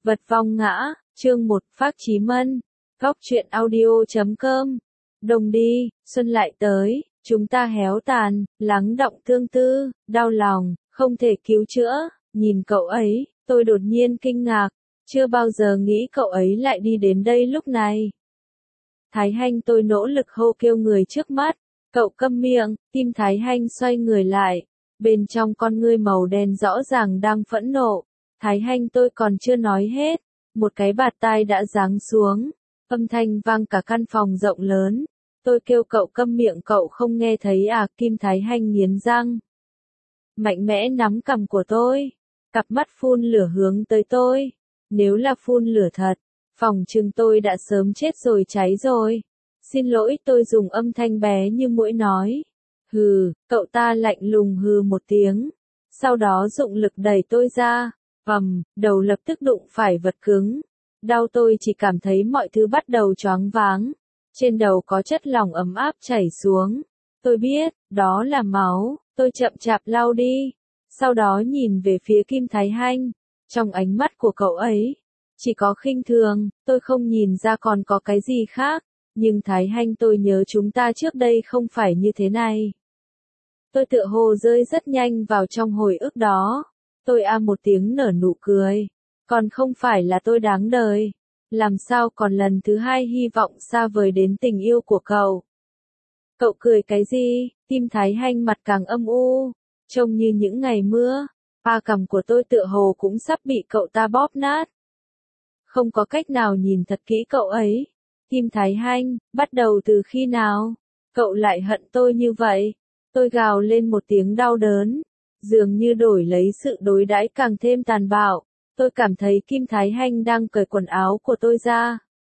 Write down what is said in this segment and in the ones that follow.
Vật vong ngã, chương 1, Phác Chí Mân, góc truyện audio.com. Đồng đi, xuân lại tới, chúng ta héo tàn, lắng đọng tương tư, đau lòng, không thể cứu chữa. Nhìn cậu ấy, tôi đột nhiên kinh ngạc, chưa bao giờ nghĩ cậu ấy lại đi đến đây lúc này. Thái Hanh, tôi nỗ lực hô kêu người trước mắt, cậu câm miệng. Tim Thái Hanh xoay người lại, bên trong con ngươi màu đen rõ ràng đang phẫn nộ. Thái Hanh, tôi còn chưa nói hết, một cái bạt tai đã giáng xuống, âm thanh vang cả căn phòng rộng lớn. Tôi kêu cậu câm miệng, cậu không nghe thấy à? Kim Thái Hanh nghiến răng, mạnh mẽ nắm cằm của tôi, cặp mắt phun lửa hướng tới tôi. Nếu là phun lửa thật, phòng chừng tôi đã sớm chết rồi, cháy rồi. Xin lỗi, tôi dùng âm thanh bé như muỗi nói. Hừ, cậu ta lạnh lùng hừ một tiếng, sau đó dụng lực đẩy tôi ra. Đầu lập tức đụng phải vật cứng. Đau, tôi chỉ cảm thấy mọi thứ bắt đầu choáng váng. Trên đầu có chất lỏng ấm áp chảy xuống. Tôi biết, đó là máu, tôi chậm chạp lau đi. Sau đó nhìn về phía Kim Thái Hanh. Trong ánh mắt của cậu ấy, chỉ có khinh thường, tôi không nhìn ra còn có cái gì khác. Nhưng Thái Hanh, tôi nhớ chúng ta trước đây không phải như thế này. Tôi tựa hồ rơi rất nhanh vào trong hồi ức đó. Tôi một tiếng nở nụ cười. Còn không phải là tôi đáng đời. Làm sao còn lần thứ hai hy vọng xa vời đến tình yêu của cậu. Cậu cười cái gì? Tim Thái Hanh mặt càng âm u, trông như những ngày mưa. Cằm của tôi tựa hồ cũng sắp bị cậu ta bóp nát. Không có cách nào nhìn thật kỹ cậu ấy. Tim Thái Hanh, bắt đầu từ khi nào? Cậu lại hận tôi như vậy? Tôi gào lên một tiếng đau đớn. Dường như đổi lấy sự đối đãi càng thêm tàn bạo. Tôi cảm thấy Kim Thái Hanh đang cởi quần áo của tôi ra.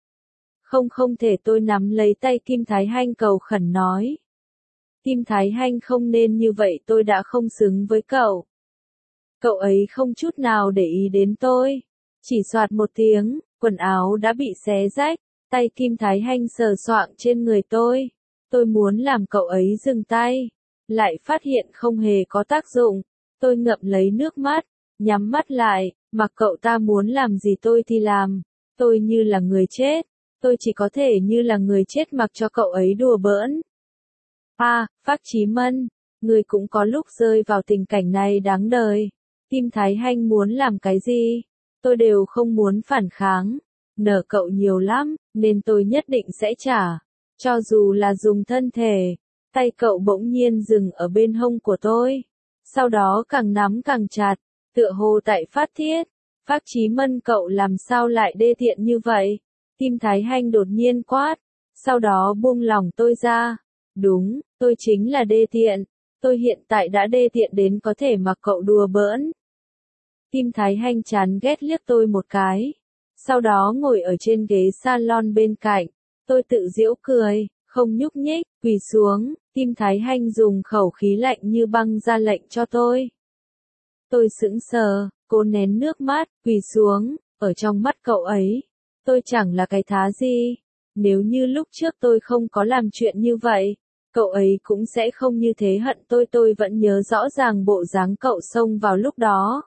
Không thể. Tôi nắm lấy tay Kim Thái Hanh cầu khẩn nói. Kim Thái Hanh, không nên như vậy, tôi đã không xứng với cậu. Cậu ấy không chút nào để ý đến tôi. Chỉ soạt một tiếng, quần áo đã bị xé rách. Tay Kim Thái Hanh sờ soạng trên người tôi. Tôi muốn làm cậu ấy dừng tay, lại phát hiện không hề có tác dụng. Tôi ngậm lấy nước mắt, nhắm mắt lại, mặc cậu ta muốn làm gì tôi thì làm. Tôi như là người chết, tôi chỉ có thể như là người chết mặc cho cậu ấy đùa bỡn. Phác Chí Mân, người cũng có lúc rơi vào tình cảnh này đáng đời. Kim Thái Hanh muốn làm cái gì, tôi đều không muốn phản kháng. Nợ cậu nhiều lắm, nên tôi nhất định sẽ trả. Cho dù là dùng thân thể. Tay cậu bỗng nhiên dừng ở bên hông của tôi. Sau đó càng nắm càng chặt, tựa hồ tại phát thiết. Phác Chí Mân, cậu làm sao lại đê tiện như vậy? Kim Thái Hanh đột nhiên quát. Sau đó buông lỏng tôi ra. Đúng, tôi chính là đê tiện. Tôi hiện tại đã đê tiện đến có thể mặc cậu đùa bỡn. Kim Thái Hanh chán ghét liếc tôi một cái. Sau đó ngồi ở trên ghế salon bên cạnh. Tôi tự giễu cười, không nhúc nhích, quỳ xuống. Kim Thái Hanh dùng khẩu khí lạnh như băng ra lệnh cho tôi. Tôi sững sờ, cố nén nước mắt, quỳ xuống. Ở trong mắt cậu ấy, tôi chẳng là cái thá gì. Nếu như lúc trước tôi không có làm chuyện như vậy, cậu ấy cũng sẽ không như thế hận tôi. Tôi vẫn nhớ rõ ràng bộ dáng cậu xông vào lúc đó.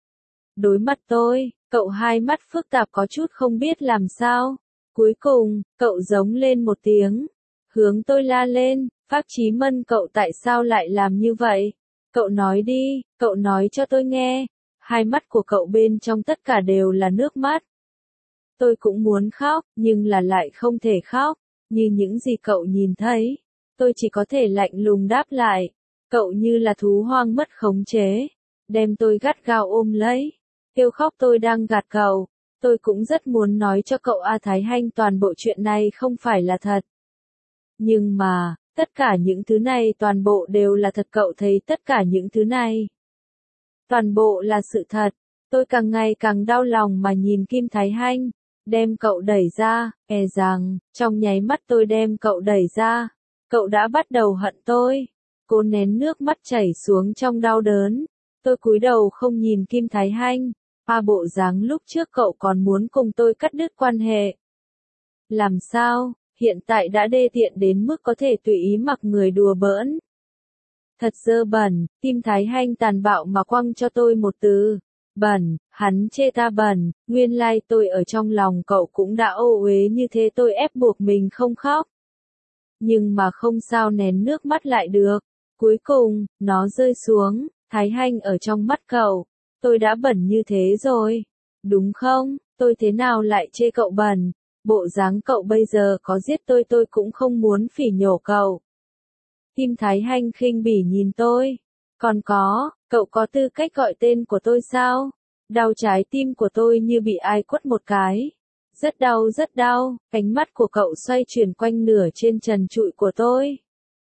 Đối mặt tôi, cậu hai mắt phức tạp có chút không biết làm sao. Cuối cùng, cậu giống lên một tiếng, hướng tôi la lên. Phác Chí Mân, cậu tại sao lại làm như vậy? Cậu nói đi, cậu nói cho tôi nghe. Hai mắt của cậu bên trong tất cả đều là nước mắt. Tôi cũng muốn khóc, nhưng lại không thể khóc. Như những gì cậu nhìn thấy, tôi chỉ có thể lạnh lùng đáp lại. Cậu như là thú hoang mất khống chế, đem tôi gắt gao ôm lấy, kêu khóc. Tôi đang gạt cậu. Tôi cũng rất muốn nói cho cậu Thái Hanh toàn bộ chuyện này không phải là thật. Nhưng mà, tất cả những thứ này toàn bộ đều là thật. Cậu thấy tất cả những thứ này toàn bộ là sự thật. Tôi càng ngày càng đau lòng mà nhìn Kim Thái Hanh, đem cậu đẩy ra, rằng, trong nháy mắt tôi đem cậu đẩy ra, cậu đã bắt đầu hận tôi. Cố nén nước mắt chảy xuống trong đau đớn. Tôi cúi đầu không nhìn Kim Thái Hanh. Bộ dáng lúc trước cậu còn muốn cùng tôi cắt đứt quan hệ. Làm sao, hiện tại đã đê tiện đến mức có thể tùy ý mặc người đùa bỡn. Thật dơ bẩn. Kim Thái Hanh tàn bạo mà quăng cho tôi một từ. Bẩn, hắn chê ta bẩn, nguyên lai tôi ở trong lòng cậu cũng đã ô uế như thế, tôi ép buộc mình không khóc. Nhưng mà không sao nén nước mắt lại được. Cuối cùng, nó rơi xuống, Thái Hanh ở trong mắt cậu. Tôi đã bẩn như thế rồi. Đúng không? Tôi thế nào lại chê cậu bẩn? Bộ dáng cậu bây giờ có giết tôi cũng không muốn phỉ nhổ cậu. Tim Thái Hanh khinh bỉ nhìn tôi. Còn có, cậu có tư cách gọi tên của tôi sao? Đau trái tim của tôi như bị ai quất một cái. Rất đau, ánh mắt của cậu xoay chuyển quanh nửa trên trần trụi của tôi.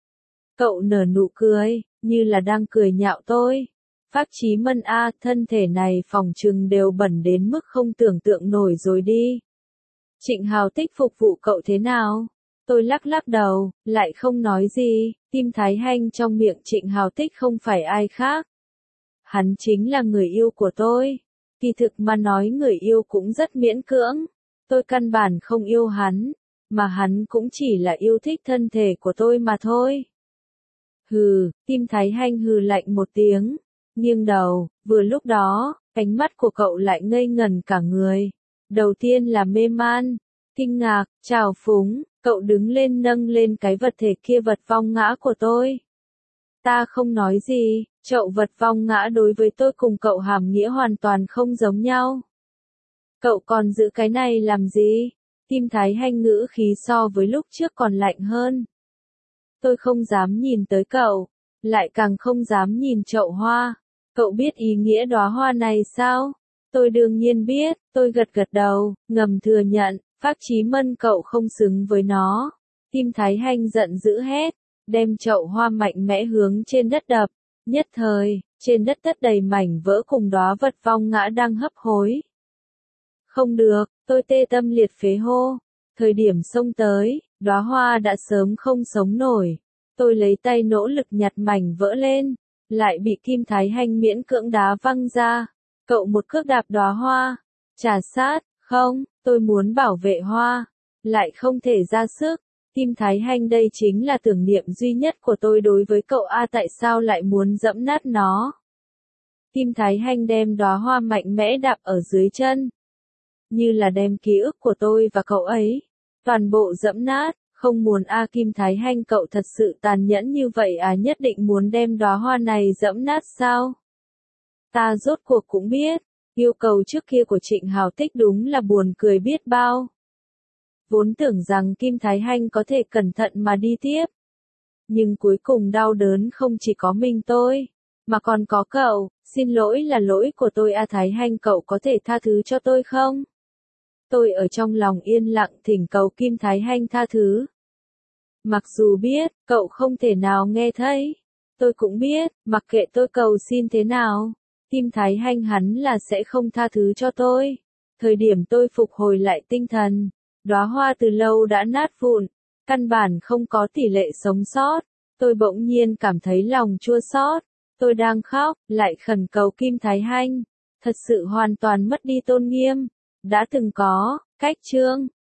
Cậu nở nụ cười, như là đang cười nhạo tôi. Phác Chí Mân a, thân thể này phòng trừng đều bẩn đến mức không tưởng tượng nổi rồi đi. Trịnh Hào Tích phục vụ cậu thế nào? Tôi lắc đầu, lại không nói gì. Tim Thái Hanh trong miệng Trịnh Hào Tích không phải ai khác. Hắn chính là người yêu của tôi. Kỳ thực mà nói người yêu cũng rất miễn cưỡng. Tôi căn bản không yêu hắn, mà hắn cũng chỉ là yêu thích thân thể của tôi mà thôi. Hừ, Tim Thái Hanh hừ lạnh một tiếng, nghiêng đầu, vừa lúc đó, ánh mắt của cậu lại ngây ngẩn cả người. Đầu tiên là mê man, kinh ngạc, trào phúng, cậu đứng lên nâng lên cái vật thể kia, vật vong ngã của tôi. Ta không nói gì, chậu vật vong ngã đối với tôi cùng cậu hàm nghĩa hoàn toàn không giống nhau. Cậu còn giữ cái này làm gì? Tim Thái Hanh ngữ khí so với lúc trước còn lạnh hơn. Tôi không dám nhìn tới cậu, lại càng không dám nhìn chậu hoa. Cậu biết ý nghĩa đóa hoa này sao? Tôi đương nhiên biết, tôi gật đầu, ngầm thừa nhận, Phác Chí Mân cậu không xứng với nó. Tim Thái Hanh giận dữ hét, đem chậu hoa mạnh mẽ hướng trên đất đập. Nhất thời, trên đất tất đầy mảnh vỡ cùng đóa vật vong ngã đang hấp hối. Không được, tôi tê tâm liệt phế hô. Thời điểm xông tới, đóa hoa đã sớm không sống nổi. Tôi lấy tay nỗ lực nhặt mảnh vỡ lên, lại bị Kim Thái Hanh miễn cưỡng đá văng ra. Cậu một cước đạp đóa hoa, trà sát, không, tôi muốn bảo vệ hoa, lại không thể ra sức. Kim Thái Hanh, đây chính là tưởng niệm duy nhất của tôi đối với cậu a, tại sao lại muốn dẫm nát nó? Kim Thái Hanh đem đóa hoa mạnh mẽ đạp ở dưới chân, như là đem ký ức của tôi và cậu ấy toàn bộ dẫm nát. Không muốn a, Kim Thái Hanh cậu thật sự tàn nhẫn như vậy à, nhất định muốn đem đóa hoa này dẫm nát sao? Ta rốt cuộc cũng biết, yêu cầu trước kia của Trịnh Hào Tích đúng là buồn cười biết bao. Vốn tưởng rằng Kim Thái Hanh có thể cẩn thận mà đi tiếp. Nhưng cuối cùng đau đớn không chỉ có mình tôi, mà còn có cậu. Xin lỗi là lỗi của tôi a, Thái Hanh cậu có thể tha thứ cho tôi không? Tôi ở trong lòng yên lặng thỉnh cầu Kim Thái Hanh tha thứ. Mặc dù biết, cậu không thể nào nghe thấy. Tôi cũng biết, mặc kệ tôi cầu xin thế nào, Kim Thái Hanh hắn là sẽ không tha thứ cho tôi. Thời điểm tôi phục hồi lại tinh thần, đóa hoa từ lâu đã nát vụn, căn bản không có tỷ lệ sống sót. Tôi bỗng nhiên cảm thấy lòng chua xót. Tôi đang khóc, lại khẩn cầu Kim Thái Hanh. Thật sự hoàn toàn mất đi tôn nghiêm. Đã từng có, cách chương.